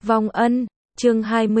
Vong ân, chương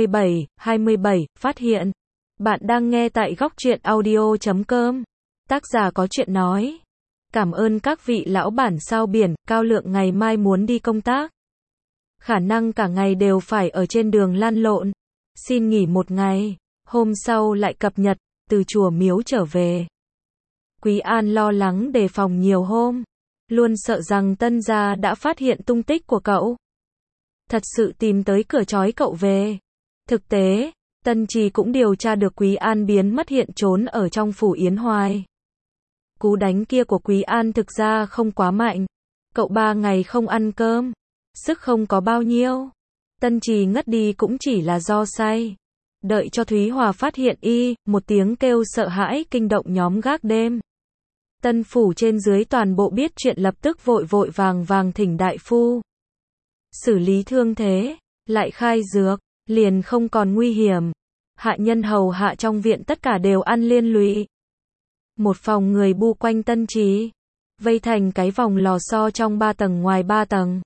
27, phát hiện. Bạn đang nghe tại góc truyện audio.com. Tác giả có chuyện nói. Cảm ơn các vị lão bản sao biển, Cao Lượng ngày mai muốn đi công tác. Khả năng cả ngày đều phải ở trên đường lăn lộn. Xin nghỉ một ngày, hôm sau lại cập nhật, từ chùa miếu trở về. Quý An lo lắng đề phòng nhiều hôm, luôn sợ rằng Tân gia đã phát hiện tung tích của cậu. Thật sự tìm tới cửa trói cậu về. Thực tế, Tân Trì cũng điều tra được Quý An biến mất hiện trốn ở trong phủ Yến Hoài. Cú đánh kia của Quý An thực ra không quá mạnh. Cậu 3 ngày không ăn cơm, sức không có bao nhiêu. Tân Trì ngất đi cũng chỉ là do say. Đợi cho Thúy Hòa phát hiện một tiếng kêu sợ hãi kinh động nhóm gác đêm. Tân phủ trên dưới toàn bộ biết chuyện lập tức vội vàng thỉnh đại phu. Xử lý thương thế, lại khai dược, liền không còn nguy hiểm. Hạ nhân hầu hạ trong viện tất cả đều ăn liên lụy. Một phòng người bu quanh Tân Trì, vây thành cái vòng lò xo trong 3 tầng ngoài 3 tầng.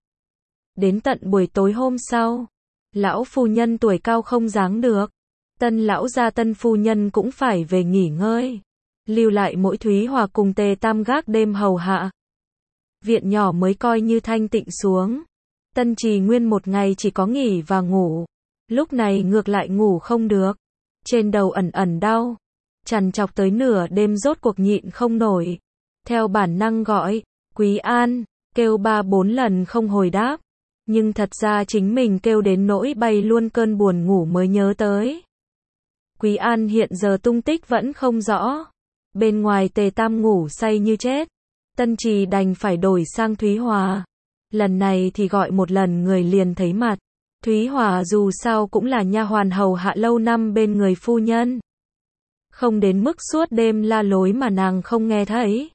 Đến tận buổi tối hôm sau, lão phu nhân tuổi cao không dáng được. Tân lão gia tân phu nhân cũng phải về nghỉ ngơi. Lưu lại mỗi Thúy Hòa cùng Tề Tam gác đêm hầu hạ. Viện nhỏ mới coi như thanh tịnh xuống. Tân Trì nguyên một ngày chỉ có nghỉ và ngủ. Lúc này ngược lại ngủ không được. Trên đầu ẩn đau. Trằn trọc tới nửa đêm rốt cuộc nhịn không nổi. Theo bản năng gọi, Quý An, kêu 3-4 lần không hồi đáp. Nhưng thật ra chính mình kêu đến nỗi bay luôn cơn buồn ngủ mới nhớ tới. Quý An hiện giờ tung tích vẫn không rõ. Bên ngoài Tề Tam ngủ say như chết. Tân Trì đành phải đổi sang Thúy Hòa. Lần này thì gọi một lần người liền thấy mặt. Thúy Hòa dù sao cũng là nha hoàn hầu hạ lâu năm bên người phu nhân. Không đến mức suốt đêm la lối mà nàng không nghe thấy.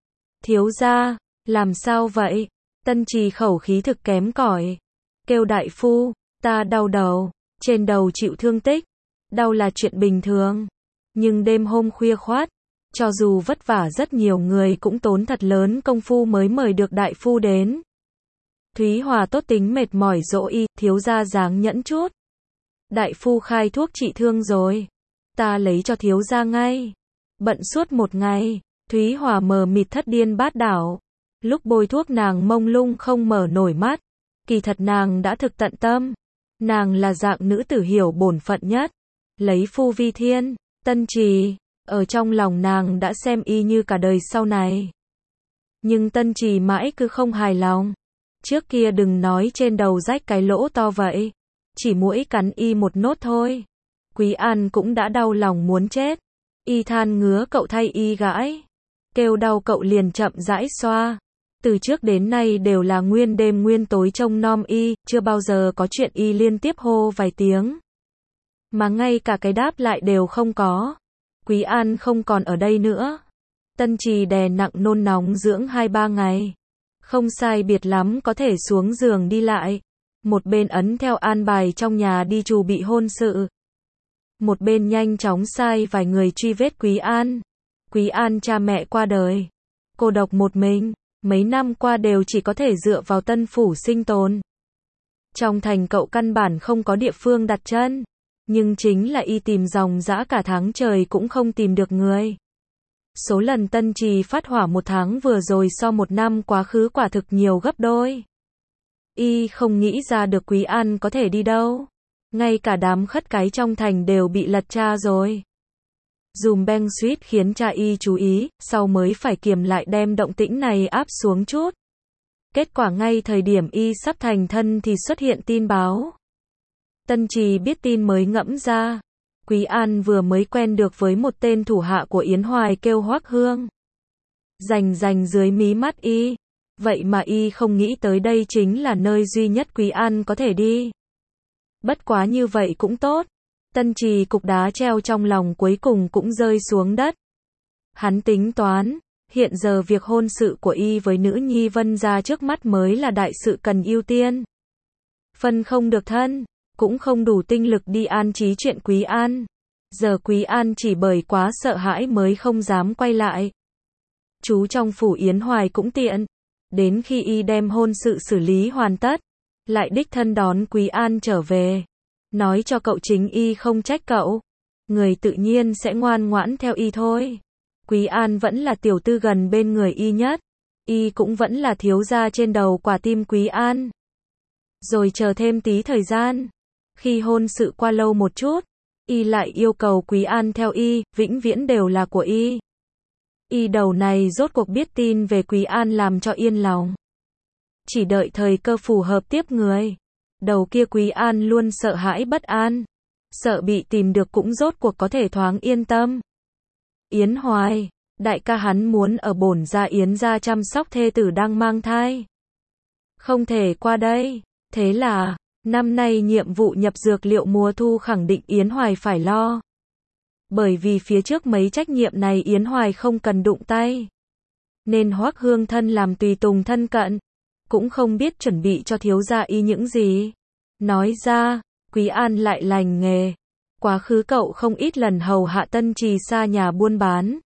Thiếu gia, làm sao vậy? Tân Trì khẩu khí thực kém cỏi. Kêu đại phu, ta đau đầu, trên đầu chịu thương tích. Đau là chuyện bình thường. Nhưng đêm hôm khuya khoắt, cho dù vất vả rất nhiều người cũng tốn thật lớn công phu mới mời được đại phu đến. Thúy Hòa tốt tính mệt mỏi dỗ thiếu gia dáng nhẫn chút. Đại phu khai thuốc trị thương rồi. Ta lấy cho thiếu gia ngay. Bận suốt một ngày, Thúy Hòa mờ mịt thất điên bát đảo. Lúc bôi thuốc nàng mông lung không mở nổi mắt. Kỳ thật nàng đã thực tận tâm. Nàng là dạng nữ tử hiểu bổn phận nhất. Lấy phu vi thiên, Tân Trì, ở trong lòng nàng đã xem như cả đời sau này. Nhưng Tân Trì mãi cứ không hài lòng. Trước kia đừng nói trên đầu rách cái lỗ to vậy. Chỉ muỗi cắn một nốt thôi. Quý An cũng đã đau lòng muốn chết. Than ngứa cậu thay gãi. Kêu đau cậu liền chậm rãi xoa. Từ trước đến nay đều là nguyên đêm nguyên tối trông nom chưa bao giờ có chuyện liên tiếp hô vài tiếng. Mà ngay cả cái đáp lại đều không có. Quý An không còn ở đây nữa. Tân Trì đè nặng nôn nóng dưỡng 2-3 ngày. Không sai biệt lắm có thể xuống giường đi lại. Một bên ấn theo an bài trong nhà đi chuẩn bị hôn sự. Một bên nhanh chóng sai vài người truy vết Quý An. Quý An cha mẹ qua đời. Cô độc một mình, mấy năm qua đều chỉ có thể dựa vào Tân phủ sinh tồn. Trong thành cậu căn bản không có địa phương đặt chân. Nhưng chính là tìm dòng dã cả tháng trời cũng không tìm được người. Số lần Tân Trì phát hỏa 1 tháng vừa rồi so 1 năm quá khứ quả thực nhiều gấp đôi. Không nghĩ ra được Quý An có thể đi đâu. Ngay cả đám khất cái trong thành đều bị lật tra rồi. Dùm beng suýt khiến cha chú ý, sau mới phải kiềm lại đem động tĩnh này áp xuống chút. Kết quả ngay thời điểm sắp thành thân thì xuất hiện tin báo. Tân Trì biết tin mới ngẫm ra. Quý An vừa mới quen được với một tên thủ hạ của Yến Hoài kêu Hoắc Hương. Rành dưới mí mắt Vậy mà không nghĩ tới đây chính là nơi duy nhất Quý An có thể đi. Bất quá như vậy cũng tốt. Tân Trì cục đá treo trong lòng cuối cùng cũng rơi xuống đất. Hắn tính toán, hiện giờ việc hôn sự của với nữ nhi Vân gia trước mắt mới là đại sự cần ưu tiên. Phân không được thân, cũng không đủ tinh lực đi an trí chuyện Quý An. Giờ Quý An chỉ bởi quá sợ hãi mới không dám quay lại. Chú trong phủ Yến Hoài cũng tiện. Đến khi đem hôn sự xử lý hoàn tất, lại đích thân đón Quý An trở về, nói cho cậu chính y không trách cậu, người tự nhiên sẽ ngoan ngoãn theo y thôi. Quý An vẫn là tiểu tư gần bên người y nhất, y cũng vẫn là thiếu gia trên đầu quả tim Quý An. Rồi chờ thêm tí thời gian, khi hôn sự qua lâu một chút, y lại yêu cầu Quý An theo y, vĩnh viễn đều là của y. Y đầu này rốt cuộc biết tin về Quý An làm cho yên lòng. Chỉ đợi thời cơ phù hợp tiếp người. Đầu kia Quý An luôn sợ hãi bất an, sợ bị tìm được cũng rốt cuộc có thể thoáng yên tâm. Yến Hoài, đại ca hắn muốn ở bổn gia Yến gia chăm sóc thê tử đang mang thai. Không thể qua đây, thế là, năm nay nhiệm vụ nhập dược liệu mùa thu khẳng định Yến Hoài phải lo. Bởi vì phía trước mấy trách nhiệm này Yến Hoài không cần đụng tay. Nên Hoắc Hương thân làm tùy tùng thân cận, cũng không biết chuẩn bị cho thiếu gia y những gì. Nói ra, Quý An lại lành nghề. Quá khứ cậu không ít lần hầu hạ Tân Trì xa nhà buôn bán.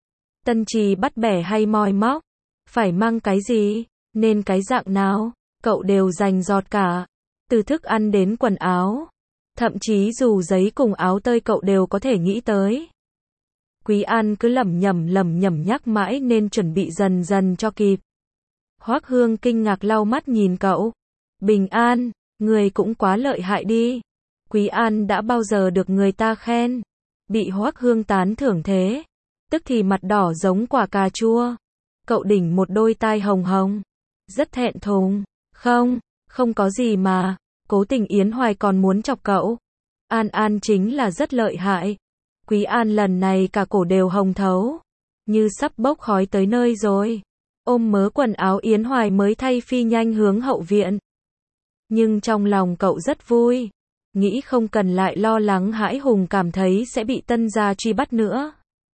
Tân Trì bắt bẻ hay moi móc, phải mang cái gì, nên cái dạng nào, cậu đều dành giọt cả. Từ thức ăn đến quần áo, thậm chí dù giấy cùng áo tơi cậu đều có thể nghĩ tới. Quý An cứ lẩm nhẩm nhắc mãi nên chuẩn bị dần dần cho kịp. Hoắc Hương kinh ngạc lau mắt nhìn cậu. Bình An, người cũng quá lợi hại đi. Quý An đã bao giờ được người ta khen. Bị Hoắc Hương tán thưởng thế, tức thì mặt đỏ giống quả cà chua. Cậu đỉnh một đôi tai hồng hồng. Rất thẹn thùng. Không có gì mà. Cố tình Yến Hoài còn muốn chọc cậu. An chính là rất lợi hại. Quý An lần này cả cổ đều hồng thấu, như sắp bốc khói tới nơi rồi. Ôm mớ quần áo Yến Hoài mới thay phi nhanh hướng hậu viện. Nhưng trong lòng cậu rất vui, nghĩ không cần lại lo lắng hãi hùng cảm thấy sẽ bị Tân gia truy bắt nữa.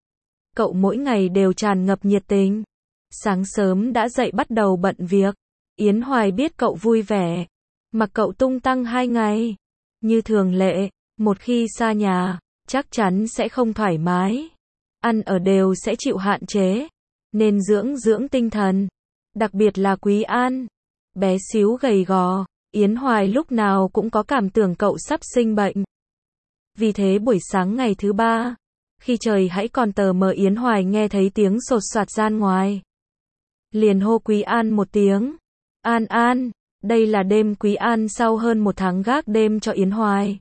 Cậu mỗi ngày đều tràn ngập nhiệt tình. Sáng sớm đã dậy bắt đầu bận việc. Yến Hoài biết cậu vui vẻ, mặc cậu tung tăng 2 ngày. Như thường lệ, một khi xa nhà, chắc chắn sẽ không thoải mái. Ăn ở đều sẽ chịu hạn chế, nên dưỡng tinh thần. Đặc biệt là Quý An, bé xíu gầy gò, Yến Hoài lúc nào cũng có cảm tưởng cậu sắp sinh bệnh. Vì thế buổi sáng ngày thứ 3, khi trời hãy còn tờ mờ Yến Hoài nghe thấy tiếng sột soạt gian ngoài. Liền hô Quý An một tiếng. An, đây là đêm. Quý An sau hơn 1 tháng gác đêm cho Yến Hoài.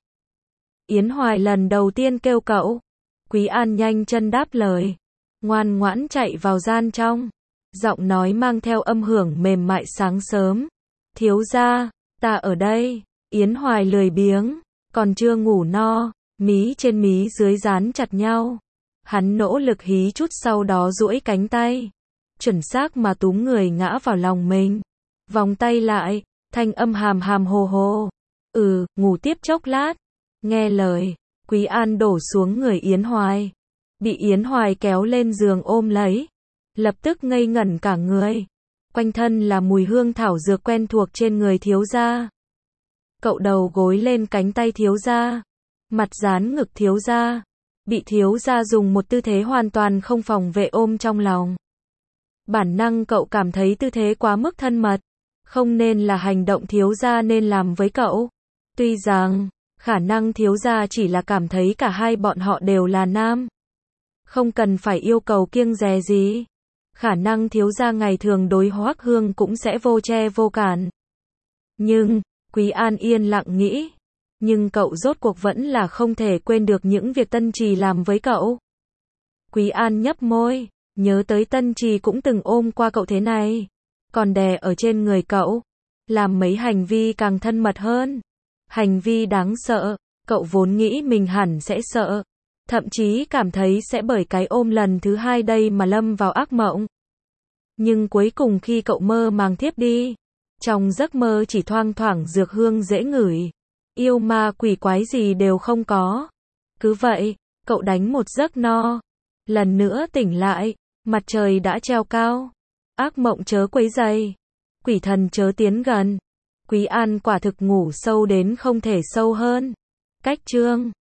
Yến Hoài lần đầu tiên kêu cậu. Quý An nhanh chân đáp lời, ngoan ngoãn chạy vào gian trong. Giọng nói mang theo âm hưởng mềm mại sáng sớm. Thiếu gia, ta ở đây. Yến Hoài lười biếng, còn chưa ngủ no, mí trên mí dưới dán chặt nhau. Hắn nỗ lực hí chút sau đó duỗi cánh tay, chuẩn xác mà túm người ngã vào lòng mình. Vòng tay lại, thanh âm hàm hàm hồ hồ. Ngủ tiếp chốc lát. Nghe lời, Quý An đổ xuống người Yến Hoài. Bị Yến Hoài kéo lên giường ôm lấy. Lập tức ngây ngẩn cả người. Quanh thân là mùi hương thảo dược quen thuộc trên người thiếu gia. Cậu đầu gối lên cánh tay thiếu gia, mặt dán ngực thiếu gia. Bị thiếu gia dùng một tư thế hoàn toàn không phòng vệ ôm trong lòng. Bản năng cậu cảm thấy tư thế quá mức thân mật, không nên là hành động thiếu gia nên làm với cậu. Tuy rằng, khả năng thiếu gia chỉ là cảm thấy cả hai bọn họ đều là nam, không cần phải yêu cầu kiêng dè gì. Khả năng thiếu gia ngày thường đối Hoắc Hương cũng sẽ vô che vô cản. Nhưng, Quý An yên lặng nghĩ, nhưng cậu rốt cuộc vẫn là không thể quên được những việc Tân Trì làm với cậu. Quý An nhấp môi, nhớ tới Tân Trì cũng từng ôm qua cậu thế này, còn đè ở trên người cậu, làm mấy hành vi càng thân mật hơn. Hành vi đáng sợ, cậu vốn nghĩ mình hẳn sẽ sợ, thậm chí cảm thấy sẽ bởi cái ôm lần thứ 2 đây mà lâm vào ác mộng. Nhưng cuối cùng khi cậu mơ màng thiếp đi, trong giấc mơ chỉ thoang thoảng dược hương dễ ngửi, yêu ma quỷ quái gì đều không có. Cứ vậy, cậu đánh một giấc no. Lần nữa tỉnh lại, mặt trời đã treo cao. Ác mộng chớ quấy rầy, quỷ thần chớ tiến gần. Quý An quả thực ngủ sâu đến không thể sâu hơn. Cách chương